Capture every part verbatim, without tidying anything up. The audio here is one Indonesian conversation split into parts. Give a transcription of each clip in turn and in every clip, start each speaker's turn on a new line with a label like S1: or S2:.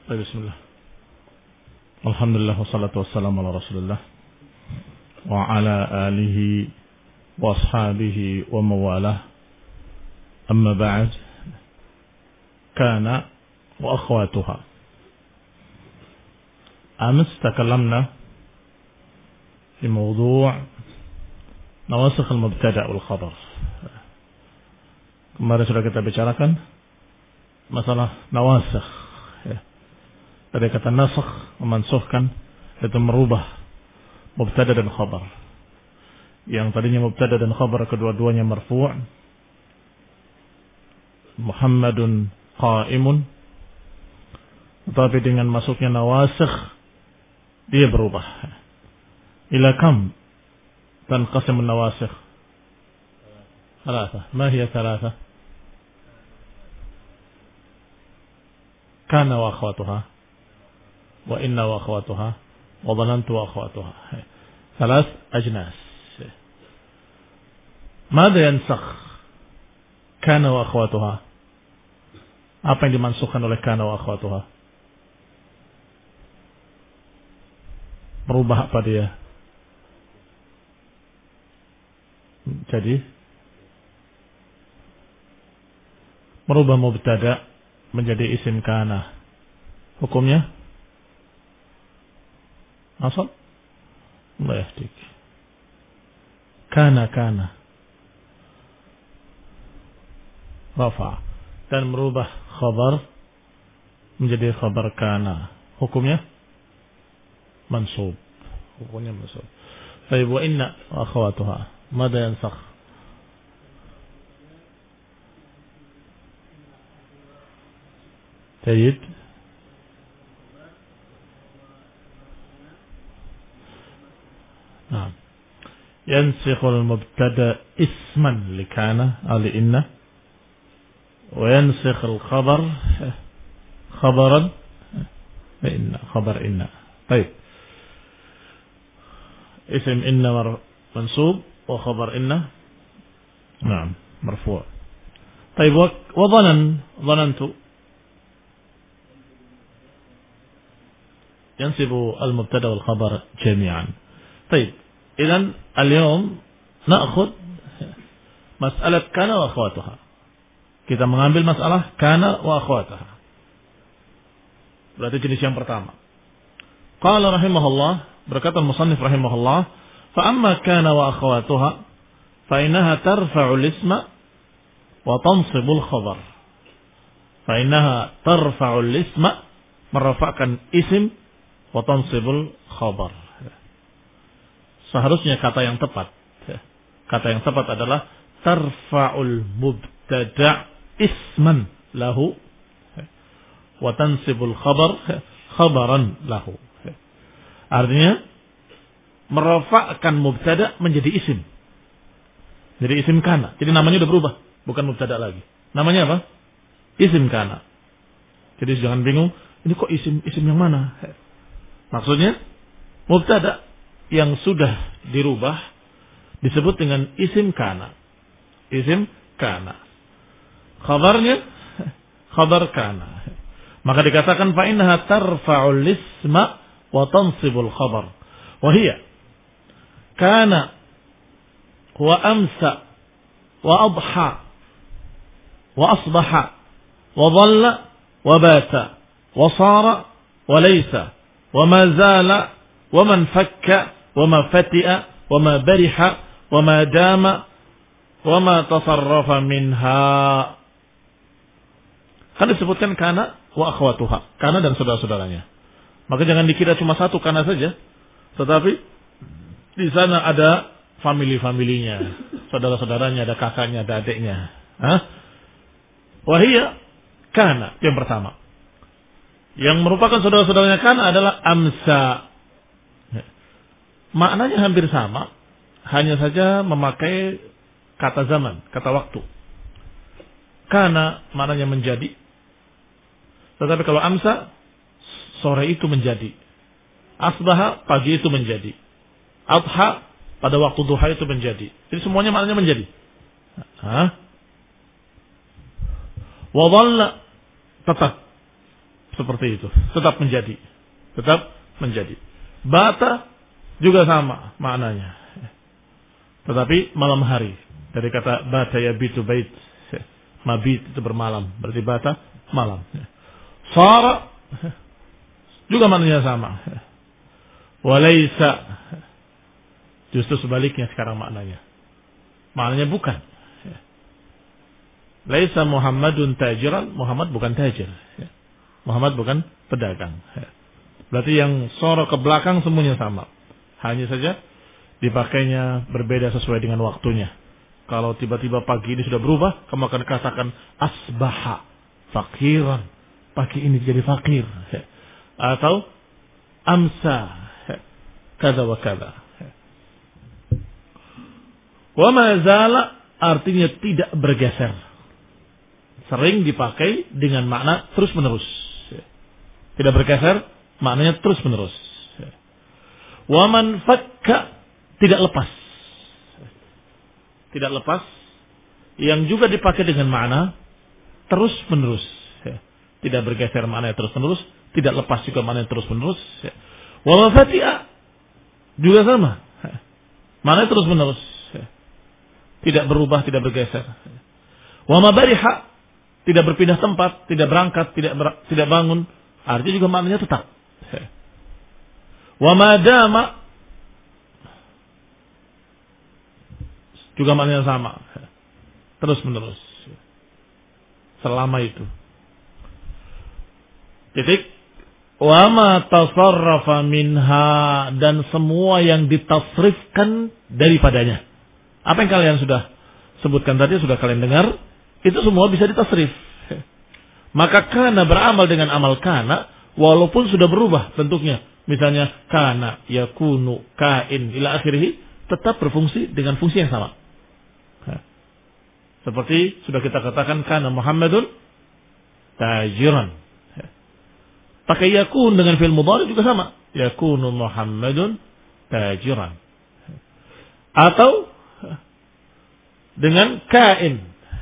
S1: Bismillah. Alhamdulillah wassalatu wassalamu ala Rasulillah wa ala alihi wa ashabihi wa mawalah. Amma ba'd. Kana wa akhwatuha. Amس تكلمنا في موضوع نواسخ المبتدأ والخبر. Kemarin sudah kita bicarakan masalah nawasikh. Dari kata nasakh, memansuhkan, itu merubah mubtada dan khabar. Yang tadinya mubtada dan khabar kedua-duanya marfu', Muhammadun qa'imun, tetapi dengan masuknya nawasikh dia berubah. Ila kam tanqasim an-nawasikh? Thalatha. Ma hiya thalatha? Kana wa akhwatuha, وإن وأخواتها وظننت وأخواتها. ثلاث أجناس. ماذا ينسخ كان وأخواتها؟ Apa yang dimansuhkan oleh kana wa akhwatuha? Merubah apa dia? Jadi merubah mubtada menjadi isim kana. Hukumnya asal Allah yahdik. Kana kana rafa dan merubah khabar menjadi khabar kana. Hukumnya mansub. Hukumnya mansub. Baik, wa inna wa akhwatuha. Mada yansakh? Tayyib. نعم. ينسخ المبتدا اسما لكان أو لإن، وينسخ الخبر خبرا لإن، خبر إن. طيب، اسم إن منصوب وخبر إن نعم مرفوع. طيب، وظنن ظننت ينسب المبتدا والخبر جميعا. طيب، إذن اليوم نأخذ مسألة كان وأخواتها. Kita mengambil masalah kana wa akhwataha. Berarti jenis yang pertama. Qala rahimahullah, berkata musannif rahimahullah, fa amma kana wa akhwatuha fa innaha tarfa'u al-isma wa tansibu al-khabar. Fa innaha tarfa'u al-isma, merafa'kan isim, wa tansibu al-khabar. Seharusnya kata yang tepat, kata yang tepat adalah tarfa'ul mubtada' isman lahu wa tansibul khabar khabaran lahu. Artinya merafa'kan mubtada' menjadi isim. Jadi isim kana. Jadi namanya udah berubah, bukan mubtada' lagi. Namanya apa? Isim kana. Jadi jangan bingung, ini kok isim isim yang mana? Maksudnya mubtada' yang sudah dirubah disebut dengan isim kana. Isim kana. Khabarnya khabar kana. Maka dikatakan fa innaha tarfa'ul isma wa tansibul khabar. Wa hiya kana wa amsa wa adha wa asbaha wa dhalla wa bata wa sara wa laysa wa ma zala wa man fakka وما فتئ وما برح وما دام وما تصرف منها. Kan disebutkan kana wa akhwatuha, kana dan saudara-saudaranya. Maka jangan dikira cuma satu kana saja, tetapi di sana ada family-familinya, saudara-saudaranya, ada kakaknya, ada adiknya. Hah? Wahia kana yang pertama. Yang merupakan saudara-saudaranya kana adalah amsa. Maknanya hampir sama, hanya saja memakai kata zaman, kata waktu. Kana maknanya menjadi. Tetapi kalau amsa, sore itu menjadi. Asbaha, pagi itu menjadi. Adha, pada waktu duha itu menjadi. Jadi semuanya maknanya menjadi. Hah? Wa dhalla, tetap. seperti itu, tetap menjadi, tetap menjadi. Bata juga sama maknanya, tetapi malam hari. Dari kata bata yabitu bait, mabit itu bermalam, berarti bata malam. Sara juga maknanya sama. Walaysa justru sebaliknya sekarang maknanya. Maknanya bukan. Laisa Muhammadun tajiran, Muhammad bukan tajir. Muhammad bukan pedagang. Berarti yang sara ke belakang semuanya sama. Hanya saja dipakainya berbeda sesuai dengan waktunya. Kalau tiba-tiba pagi ini sudah berubah, kamu akan katakan asbaha fakiran. Pagi ini jadi fakir. Atau amsa kada wa kada. Wa ma zala artinya tidak bergeser. Sering dipakai dengan makna terus menerus. Tidak bergeser, maknanya terus menerus. Wa man fakka tidak lepas. Tidak lepas. Yang juga dipakai dengan makna terus menerus. Tidak bergeser maknanya terus menerus. Tidak lepas juga maknanya terus menerus. Wa mafati'a juga sama. Maknanya terus menerus. Tidak berubah, tidak bergeser. Wa mabariha tidak berpindah tempat, tidak berangkat, tidak ber, tidak bangun. Artinya juga maknanya tetap. Wa madama juga maknanya sama. Terus menerus. Selama itu. Titik. Wa ma tasarrafa minha dan semua yang ditasrifkan daripadanya. Apa yang kalian sudah sebutkan tadi, sudah kalian dengar, itu semua bisa ditasrif. Maka kana beramal dengan amal kana, walaupun sudah berubah bentuknya. Misalnya kana, yakunu, kain, ila akhirih, tetap berfungsi dengan fungsi yang sama. Seperti sudah kita katakan kana Muhammadun tajiran. Pakai yakun dengan fi'il mudhari juga sama. Yakunu Muhammadun tajiran. Atau dengan kain.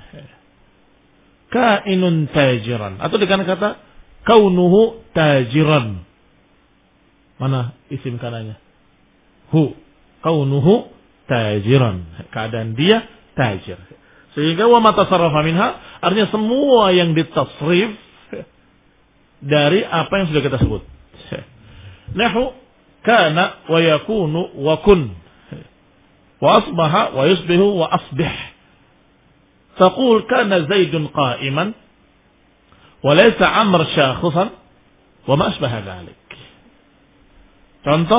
S1: Kainun tajiran. Atau dengan kata kaunuhu tajiran. Mana isim kananya? Hu. Kaunuhu tajiran. Keadaan dia tajir. Sehingga wa ma tasarrafa minha artinya semua yang ditasrif dari apa yang sudah kita sebut. Nahu kana wa yakunu wa kun. Wa asbaha wa yusbihu wa asbih. Taqul kana Zaidun qa'iman wa laysa Amr syakhisan wa ma asbaha dhalik. Contoh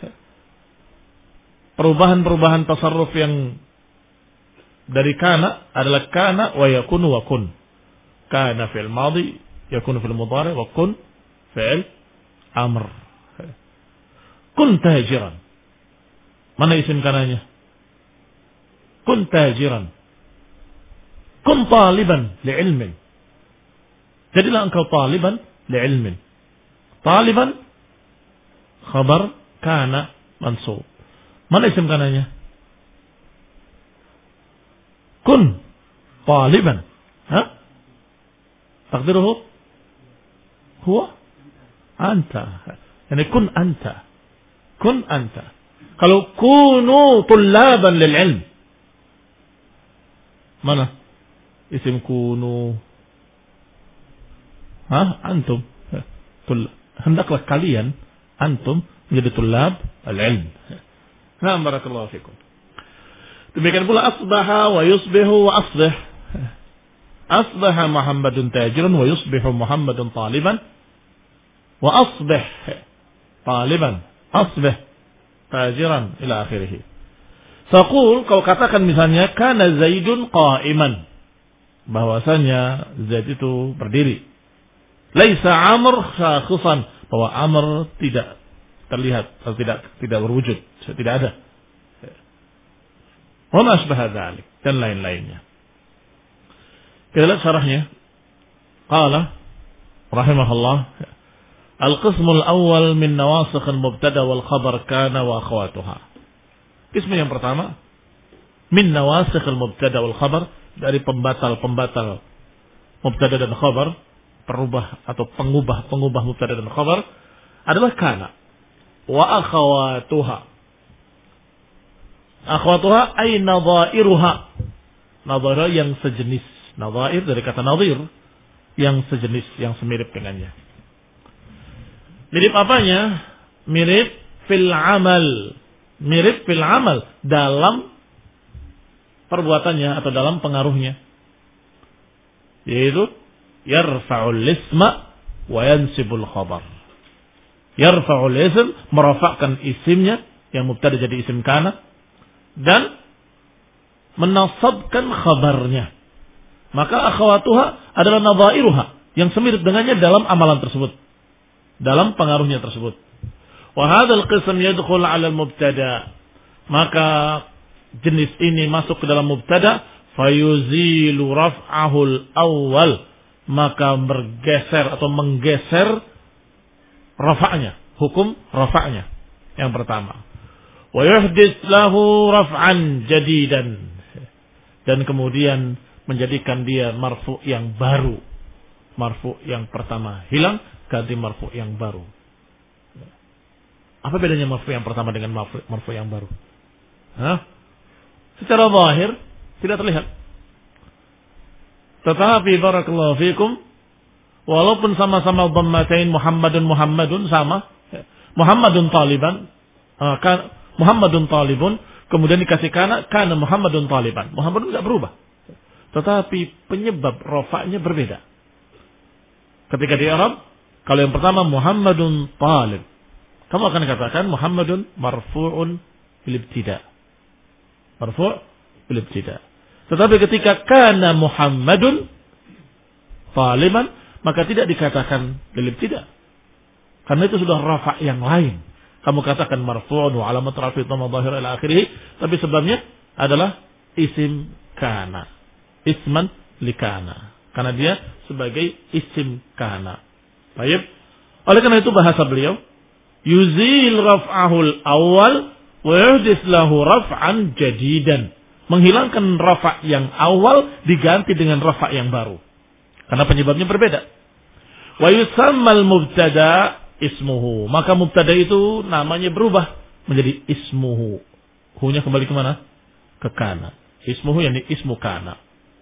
S1: perubahan-perubahan tasarruf yang dari kana adalah kana wa yakunu wa kun. Kana fil madhi, yakunu fil mudhari wa kun fil amr. Kun tajiran. Mana isim kananya? Kun tajiran. Kun taliban li'ilmin. Jadilah engkau taliban li'ilmin. Taliban khabar kana mansub. Mana isim kananya? Kun taliban. Ha? Takdiruhu huwa anta. Yani kun anta. Kun anta. Kalau kunu tullaban lil ilm. Mana isim kunu? Ha? Antum. Hendaklah kalian antum menjadi tullab al-ilm. Nah, barakallahu fikum. Demikian pula asbaha wa yusbihu wa asbih. Asbaha Muhammadun tajiran wa yusbihu Muhammadun taliban wa asbih taliban asbih tajiran ila akhirih. Saqul, kau katakan misalnya kana Zaidun qa'iman, bahwasanya Zaid itu berdiri. Laisa Amr syakhisan, bahwa Amr tidak terlihat atau tidak tidak berwujud, tidak ada. Wa ma asbaha dzalik dan lain-lainnya. Kita lihat syarahnya. Qala rahimahullah, al-qismul awal min nawasikh al-mubtada wal khabar kana wa akhawatuha. Qism yang pertama min nawasikh al-mubtada wal khabar, dari pembatal-pembatal mubtada dan khabar, perubah atau pengubah-pengubah mubtada dan khabar adalah kana. Wa akhawatuha. Akhawatuha ay nadhairuha. Nadhair yang sejenis. Nadhair dari kata nadhir, yang sejenis, yang semirip dengannya. Mirip apanya? Mirip fil amal. Mirip fil amal dalam perbuatannya atau dalam pengaruhnya. Yaitu yarfa'ul isma wa yansibul khabar. Yarfa'ul ism, merafakkan isimnya yang mubtada jadi isim kana, dan menasabkan khabarnya. Maka akhawatuha adalah nadhairuha, yang semirip dengannya dalam amalan tersebut, dalam pengaruhnya tersebut. Wa hadzal qism yadkhul 'ala al-mubtada. Maka jenis ini masuk ke dalam mubtada, fayuzilu raf'ahul awwal, maka bergeser atau menggeser rafa'nya, hukum rafa'nya yang pertama. Wa yuhdits lahu raf'an jadidan, dan kemudian menjadikan dia marfu yang baru. Marfu yang pertama hilang, ganti marfu yang baru. Apa bedanya marfu yang pertama dengan marfu, marfu yang baru? Hah? Secara zahir tidak terlihat. Tetapi barakallahu fikum, walaupun sama-sama dhammatain Muhammadun Muhammadun sama, Muhammadun taliban, uh, kan, Muhammadun talibun, kemudian dikasih kana, kana Muhammadun taliban. Muhammadun tidak berubah. Tetapi penyebab rafa'nya berbeda. Ketika di Arab, kalau yang pertama Muhammadun talib, kamu akan katakan Muhammadun marfu'un bil ibtida. Marfu' bil ibtida. Tetapi ketika kana Muhammadun taliban, maka tidak dikatakan bil ibtida. Karena itu sudah rafa' yang lain. Kamu katakan marfu'un wa alamat rafi' dhamma dhahira ila akhirih, tapi sebabnya adalah isim kana. Isman likana. Karena dia sebagai isim kana. Baik. Oleh karena itu bahasa beliau, yuzil raf'ahul awal wa yuhdits lahu raf'an jadidan. Menghilangkan rafa' yang awal diganti dengan rafa' yang baru. Karena penyebabnya berbeda. Wa yusammal mubtada ismuhu. Maka mubtada itu namanya berubah menjadi ismuhu. Hu-nya kembali ke mana? Ke kana. Ismuhu yani ismu kana.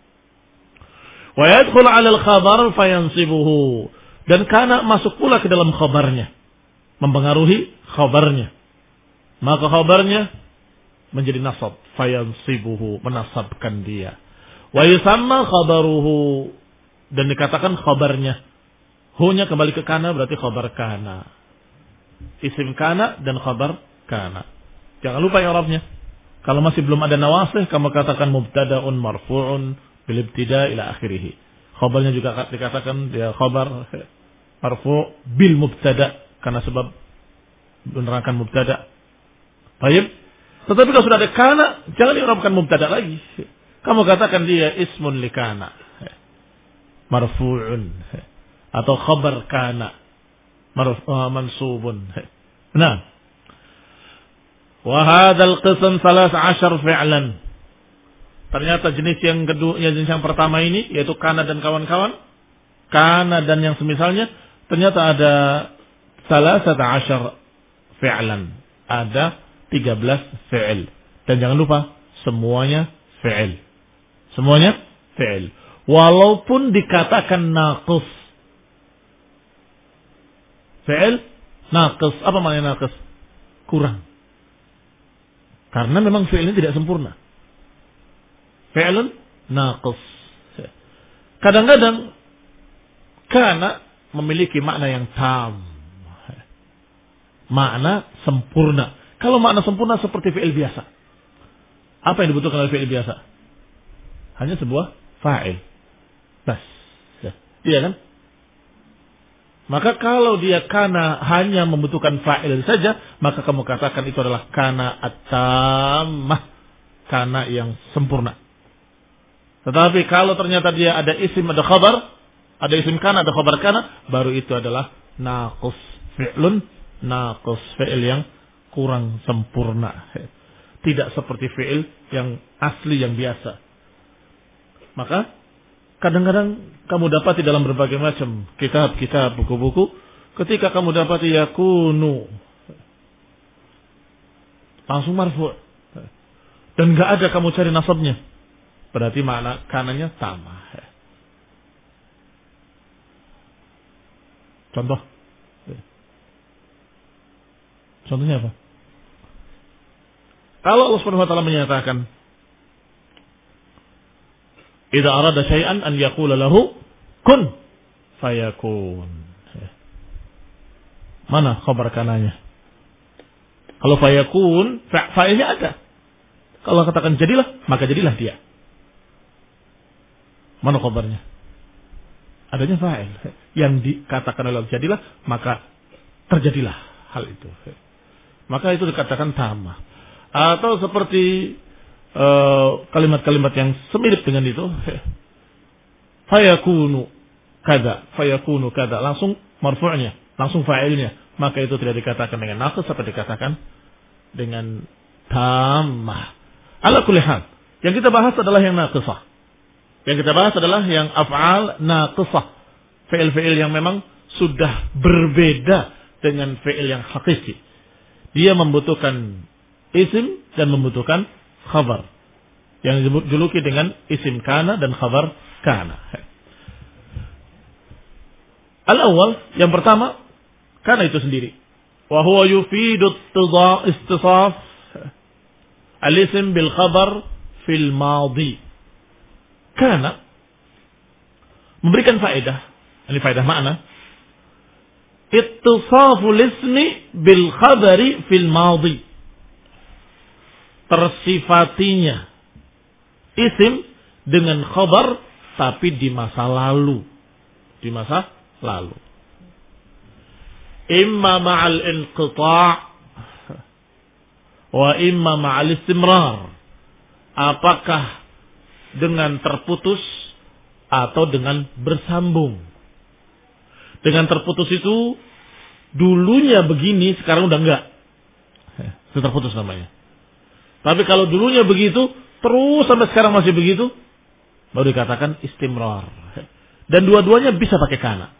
S1: Wa yadkhul 'ala al-khabar fayansibuhu. Dan kana masuk pula ke dalam khabarnya, mempengaruhi khabarnya. Maka khabarnya menjadi nasab, fayansibuhu, menasabkan dia. Wa yusamma khabaruhu, dan dikatakan khabarnya. Hu-nya kembali ke kana berarti khabar kana. Isim kana dan khabar kana. Jangan lupa i'rabnya. Kalau masih belum ada nawasih, kamu katakan mubtada'un marfu'un bil ibtida' ila akhirih. Khabarnya juga dikatakan dia khabar marfu' bil mubtada' karena sebab menerangkan mubtada'. Baik. Tetapi kalau sudah ada kana, jangan i'rabkan mubtada' lagi. Kamu katakan dia ismun li kana. Marfu'un atau khabar kana mansubun. Nah, wa hadzal qism salas ashar fi'lan. Ternyata jenis yang kedua, jenis yang pertama ini yaitu kana dan kawan-kawan, kana dan yang semisalnya, ternyata ada salasata ashar fi'lan. Ada tiga belas fi'il. Dan jangan lupa semuanya fi'il. Semuanya fi'il. Walaupun dikatakan naqis. Fi'il naqis. Apa maknanya naqis? Kurang. Karena memang fi'ilnya tidak sempurna. Fi'lun naqis. Kadang-kadang kana memiliki makna yang tam. Makna sempurna. Kalau makna sempurna seperti fi'il biasa. Apa yang dibutuhkan oleh fi'il biasa? Hanya sebuah fa'il. Bas. Iya kan? Maka kalau dia kana hanya membutuhkan fa'il saja, maka kamu katakan itu adalah kana at-tammah. Kana yang sempurna. Tetapi kalau ternyata dia ada isim, ada khabar, ada isim kana, ada khabar kana, baru itu adalah naqis. Fi'lun naqis. Fi'il yang kurang sempurna. Tidak seperti fi'il yang asli, yang biasa. Maka kadang-kadang kamu dapati dalam berbagai macam kitab-kitab, buku-buku, ketika kamu dapati yakunu, langsung marfu'. Dan nggak ada kamu cari nasabnya. Berarti makna kananya tamah. Contoh. Contohnya apa? Kalau Allah Subhanahu wa taala menyatakan, "Idza arada syai'an an yaqula lahu kun fayakun." Mana khabar kananya? Kalau fayakun, fa'ilnya ada. Kalau katakan jadilah, maka jadilah dia. Mana khabarnya? Adanya fa'il. Yang dikatakan oleh jadilah, maka terjadilah hal itu. Maka itu dikatakan tamah. Atau seperti uh, kalimat-kalimat yang semirip dengan itu. Fayakunu kada, fayakunu kada. Langsung marfu'nya, langsung fa'ilnya. Maka itu tidak dikatakan dengan naqis, tapi dikatakan dengan tamah. Ala kulli hal, yang kita bahas adalah yang naqisah. Yang kita bahas adalah yang af'al naqisah. Fi'il-fi'il yang memang sudah berbeda dengan fi'il yang hakiki. Dia membutuhkan isim dan membutuhkan khabar. Yang dijuluki dengan isim kana dan khabar kana. Al-awwal, yang pertama, kana itu sendiri. Wa huwa yufidu istisaf al-ism bil khabar fil madhi. Kana memberikan faedah, ini faedah makna. Ittisaful ismi bil khabari fil madhi. Tersifatinya isim dengan khabar tapi di masa lalu. Di masa lalu. Imma ma'al inqita' wa imma ma'al istimrar. Apakah dengan terputus atau dengan bersambung. Dengan terputus itu dulunya begini, sekarang udah enggak. Itu terputus namanya. Tapi kalau dulunya begitu, terus sampai sekarang masih begitu, baru dikatakan istimrar. Dan dua-duanya bisa pakai kana.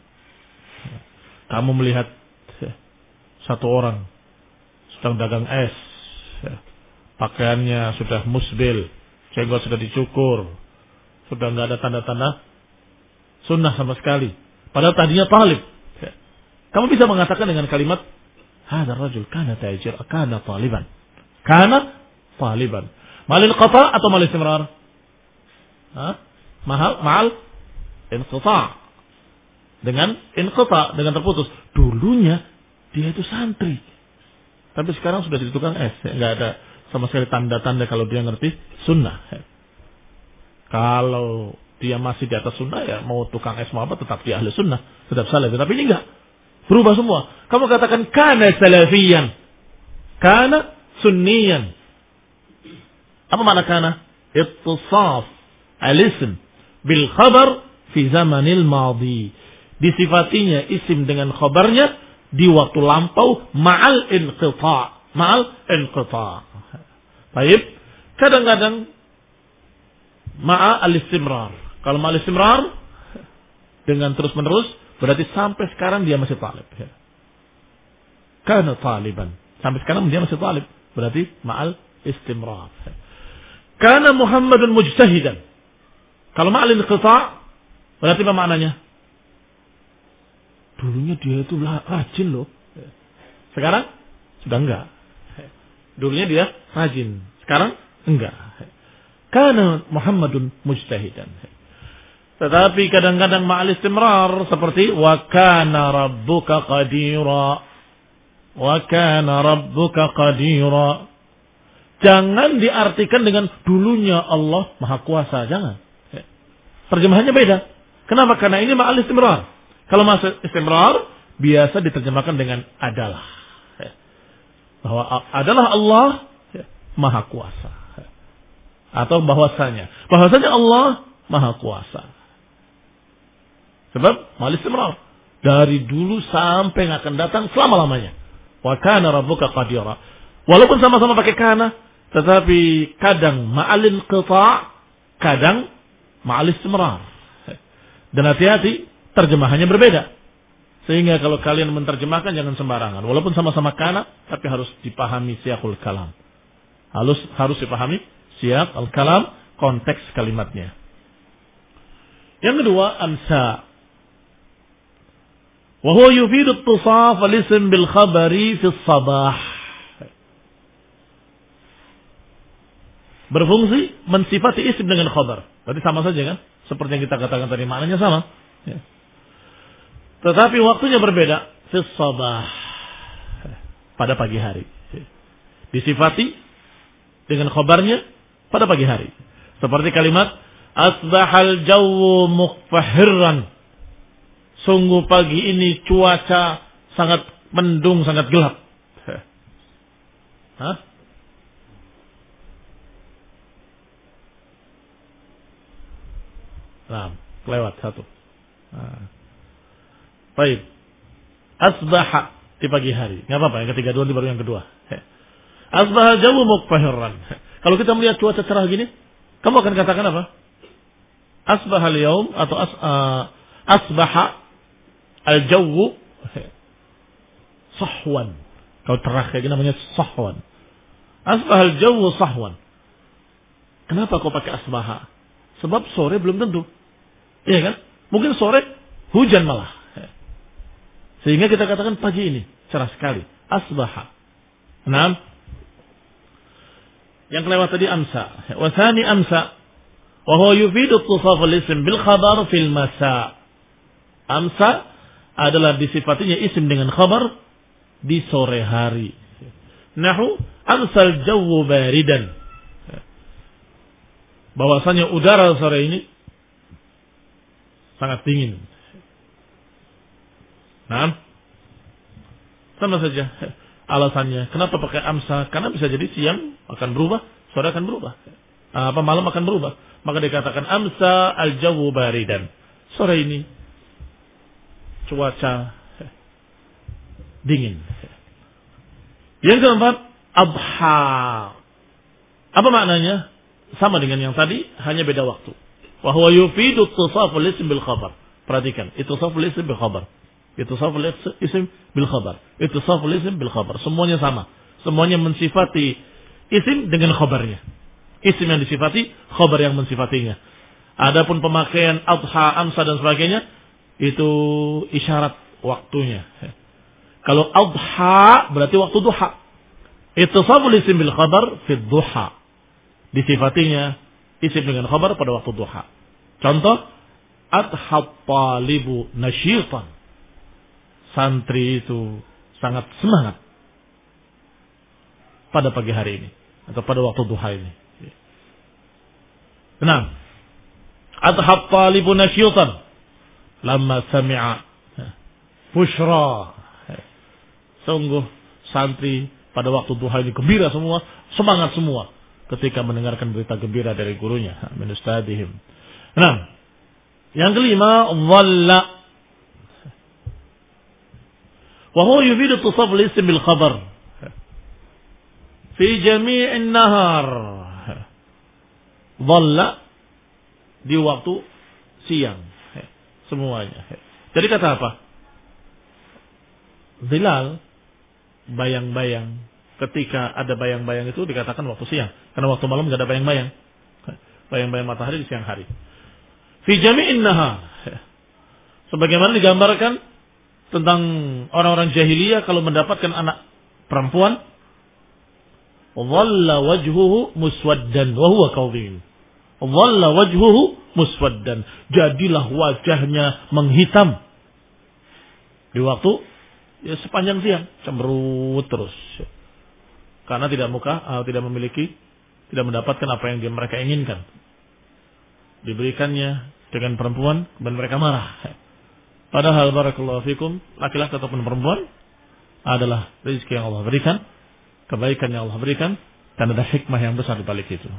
S1: Kamu melihat satu orang sedang dagang es, pakaiannya sudah musbil, jenggot sudah dicukur, sudah nggak ada tanda-tanda sunnah sama sekali. Padahal tadinya talib. Kamu bisa mengatakan dengan kalimat, "Hadzal rajul kana tajir, kana taliban." Kana taliban. Malil qata atau malil istimrar? Hah? Mahal, mahal inqita. Dengan inqita, dengan terputus. Dulunya dia itu santri. Tapi sekarang sudah jadi tukang es. Enggak ada sama sekali tanda-tanda kalau dia ngerti sunnah. Kalau dia masih di atas sunnah, ya mau tukang es mau apa tetap dia ahli sunnah, tetap salaf. Tapi ini enggak. Berubah semua. Kamu katakan kana salafiyan. Kana sunniyan. Apa makna kana? Ittisaf al-ism bil khabar fi zamanil madhi. Disifatinya isim dengan khabarnya di waktu lampau ma'al inqita'. Ma'al inqita'. Baik. Kadang-kadang ma'a al-istimrar. Kalau ma'a al-istimrar dengan terus-menerus berarti sampai sekarang dia masih talib. Kana taliban. Sampai sekarang dia masih talib. Berarti ma'al istimrar. Kana Muhammadun mujtahidan. Kalau ma'al inqita' berarti apa maknanya? Dulunya dia itu rajin loh. Sekarang sudah enggak. Dulunya dia rajin. Sekarang enggak. Kana Muhammadun mujtahidan. Tetapi kadang-kadang ma'al istimrar seperti wa kana rabbuka qadira. Wa kana rabbuka qadira. Jangan diartikan dengan dulunya Allah Maha Kuasa. Jangan. Terjemahannya beda. Kenapa? Karena ini ma'al istimrar. Kalau masuk istimrar biasa diterjemahkan dengan adalah. Bahwa adalah Allah Maha Kuasa. Atau bahwasanya. Bahwasanya Allah Maha Kuasa. Sebab ma'al istimrar. Dari dulu sampai yang akan datang selama-lamanya. Wa kana rabbuka qadira. Walaupun sama-sama pakai kana. Tetapi kadang ma'al inqita'. Kadang ma'al istimrar. Dan hati-hati, terjemahannya berbeda. Sehingga kalau kalian menerjemahkan jangan sembarangan. Walaupun sama-sama kana, tapi harus dipahami siyaqul kalam. Harus harus dipahami siyaqul kalam, konteks kalimatnya. Yang kedua, amsa. Wa huwa yufidu ittisaf al-ism bil khabari fi as-sabah. Berfungsi mensifati isim dengan khabar. Berarti sama saja kan? Seperti yang kita katakan tadi, maknanya sama. Ya. Tetapi waktunya berbeda. Fi as-sabah. Pada pagi hari. Disifati dengan khabarnya pada pagi hari. Seperti kalimat asbahal jawwu muqfahirran. Sungguh pagi ini cuaca sangat mendung, sangat gelap. Hah? Nah, lewat satu. Nah. Baik. Asbaha di pagi hari. Enggak apa-apa, yang ketiga dulu baru yang kedua. Asbahal jawwu muqfahirran. Kalau kita melihat cuaca cerah gini, kamu akan katakan apa? Asbahal yaum atau as, uh, asbaha al-jawwu sahwan. Kalau cerah kayak gini namanya sahwan. Asbahal jawwu sahwan. Kenapa kau pakai asbaha? Sebab sore belum tentu. Iya kan? Mungkin sore hujan malah. Sehingga kita katakan pagi ini cerah sekali. Asbaha. Enam. Yang kelewat tadi amsa. Wa tsani amsa. Wa huwa yufidu ittisaf al-ism bil khabar fil masa. Amsa adalah disifatinya isim dengan khabar di sore hari. Nahu amsal jawwu baridan. Bahwasanya udara sore ini sangat dingin. Nah, sama saja alasannya. Kenapa pakai amsa? Karena bisa jadi siang akan berubah, sore akan berubah, apa malam akan berubah. Maka dikatakan amsa al-jawwu baridan. Sore ini cuaca dingin. Yang keempat, adha. Apa maknanya? Sama dengan yang tadi, hanya beda waktu. Wa huwa yufidu ittisaful ism bil khabar. Perhatikan, ittisaful ism bil khabar. Ittisaful ism bil khabar. Ittisaful ism bil khabar. Semuanya sama. Semuanya mensifati isim dengan khabarnya. Isim yang disifati, khabar yang mensifatinya. Adapun pemakaian adha, amsa dan sebagainya, itu isyarat waktunya. Kalau adha berarti waktu duha. Ittisaful ism bil khabar fi duha. Disifatinya isim dengan khabar pada waktu duha. Contoh, adha talibu nasyitan. Santri itu sangat semangat pada pagi hari ini atau pada waktu duha ini. Enam. Adha talibu nasyitan lamma sami'a bushra. Sungguh santri pada waktu duha ini gembira semua, semangat semua ketika mendengarkan berita gembira dari gurunya, min ustadihim. Enam. Yang kelima, dhalla. Wa huwa yufidu ittisaf al-ism bil khabar fi jami' an-nahar. Dhalla di waktu siang semuanya. Jadi kata apa? Zilal, bayang-bayang. Ketika ada bayang-bayang itu dikatakan waktu siang. Karena waktu malam tidak ada bayang-bayang. Bayang-bayang matahari di siang hari. Fi jami'in nahar. Sebagaimana digambarkan tentang orang-orang jahiliyah kalau mendapatkan anak perempuan. Dhalla wajhuhu muswaddan wa huwa kadhim. Dhalla wajhuhu muswaddan. Jadilah wajahnya menghitam. Di waktu ya, sepanjang siang. Cemberut terus. Karena tidak muka, uh, tidak memiliki, tidak mendapatkan apa yang dia, mereka inginkan. Diberikannya dengan perempuan dan mereka marah. Padahal barakallahu fikum, laki-laki ataupun perempuan adalah rezeki yang Allah berikan, kebaikan yang Allah berikan, dan ada hikmah yang besar di balik itu.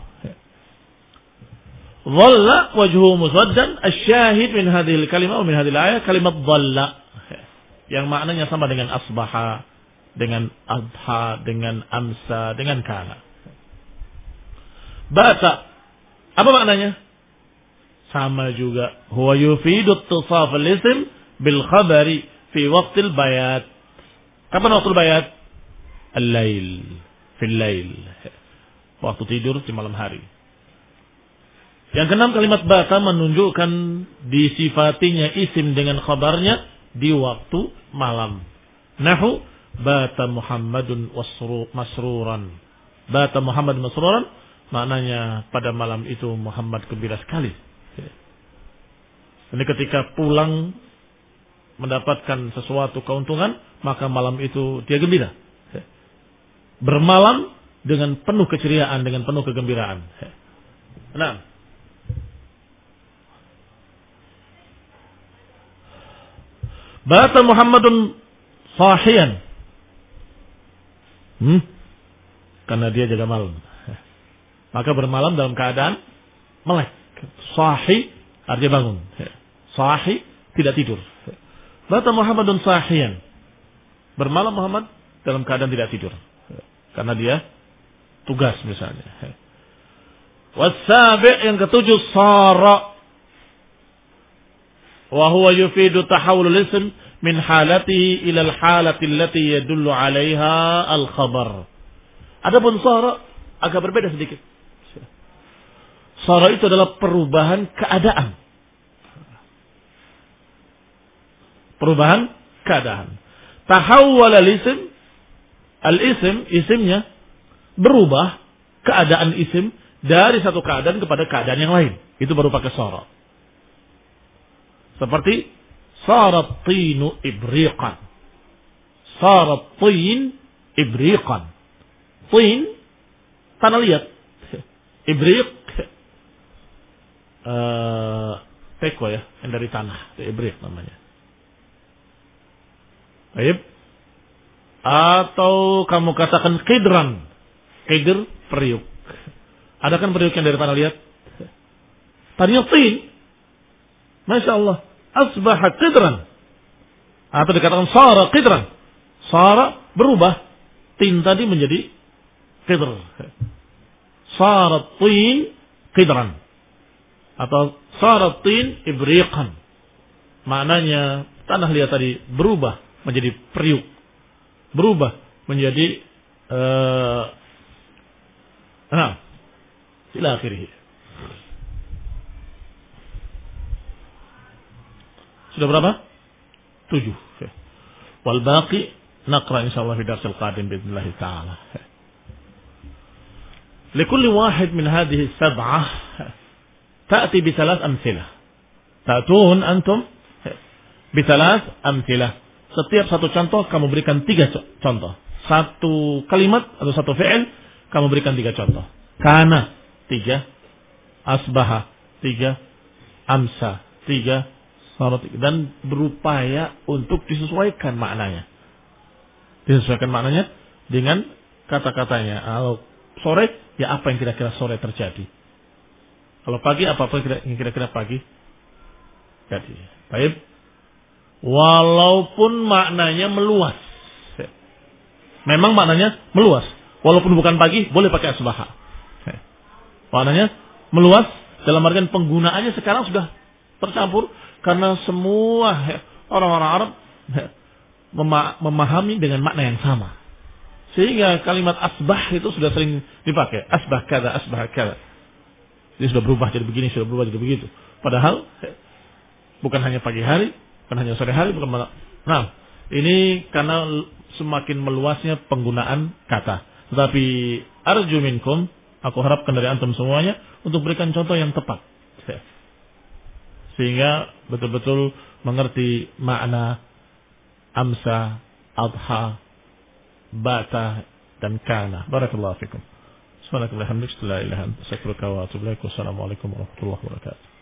S1: Dhalla wajhuhu muswaddan. Asy-syahid min hadhil kalimah wa min hadhil ayat kalimat dhalla. Yang maknanya sama dengan asbaha, dengan adha, dengan amsa, dengan kana. Bata. Apa maknanya? Sama juga. Huwa yufidu ittisaf al-ism bil khabari fi waqtil bayat. Kapan waktu bayat? Al-lail. Fil lail. Waktu tidur di malam hari. Yang keenam, kalimat bata menunjukkan disifatinya isim dengan khabarnya di waktu malam. Nahu bata Muhammadun masruran. Bata Muhammad masruran maknanya pada malam itu Muhammad gembira sekali. Ini ketika pulang mendapatkan sesuatu keuntungan, maka malam itu dia gembira. Bermalam dengan penuh keceriaan, dengan penuh kegembiraan. Nah, bata Muhammadun sahiyan. Hmm? Karena dia jaga malam. Maka bermalam dalam keadaan melek. Sahih artinya bangun. Sahih tidak tidur. Bata Muhammadun sahiyan. Bermalam Muhammad dalam keadaan tidak tidur. Karena dia tugas misalnya. Wasabi' yang ketujuh sara. Wa huwa yufidu tahawulul ism min halatihi ila al-halati allati yadullu 'alaiha al-khabar. Adapun sara agak berbeda sedikit. Sara itu adalah perubahan keadaan. Perubahan keadaan. Tahawwala al-ism, al-ism, isimnya berubah keadaan isim dari satu keadaan kepada keadaan yang lain. Itu baru pakai sara. Seperti sarat tinu ibriqan. Sarat tin ibriqan. Tin tanah liat. Ibriq uh, teko ya, yang dari tanah. Ibriq namanya. Baik. Atau kamu katakan qidran. Qidr periuk. Ada kan periuk yang dari tanah liat? Tadinya tin. Masya Allah. Asbaha qidran. Atau dikatakan sara qidran. Sara berubah. Tin tadi menjadi qidr. Sara tin qidran. Atau sara tin ibriqan. Maknanya tanah liat tadi berubah menjadi periuk. Berubah menjadi uh, nah, ila akhirih. Sudah berapa? Tujuh. Wal baqi naqra insyaallah fi darsil qadim biidznillah taala. Likulli wahid min hadhihi sab'ah ta'ti bi thalath amthilah. Ta'tun antum bi thalath amthilah. Setiap satu contoh kamu berikan tiga contoh. Satu kalimat atau satu fi'il kamu berikan tiga contoh. Kana tiga, asbaha tiga, amsa tiga, dan berupaya untuk disesuaikan maknanya. Disesuaikan maknanya dengan kata-katanya. Kalau sore, ya apa yang kira-kira sore terjadi. Kalau pagi, apa yang kira-kira pagi jadi. Baik. Walaupun maknanya meluas. Memang maknanya meluas. Walaupun bukan pagi, boleh pakai asbaha. Maknanya meluas dalam artian penggunaannya sekarang sudah tercampur. Karena semua orang-orang Arab memahami dengan makna yang sama. Sehingga kalimat asbah itu sudah sering dipakai. Asbah kada, asbah kada. Jadi sudah berubah jadi begini, sudah berubah jadi begitu. Padahal bukan hanya pagi hari, bukan hanya sore hari, bukan malam. Nah, ini karena semakin meluasnya penggunaan kata. Tetapi arju minkum, aku harapkan dari antum semuanya untuk berikan contoh yang tepat. Sehingga betul-betul mengerti makna amsa, adha, bata, dan kana. Barakallahu fikum. Subhanakallahumma wa bihamdika, la ilaha illa anta, astaghfiruka wa atubu ilaik. Wassalamualaikum warahmatullahi wabarakatuh.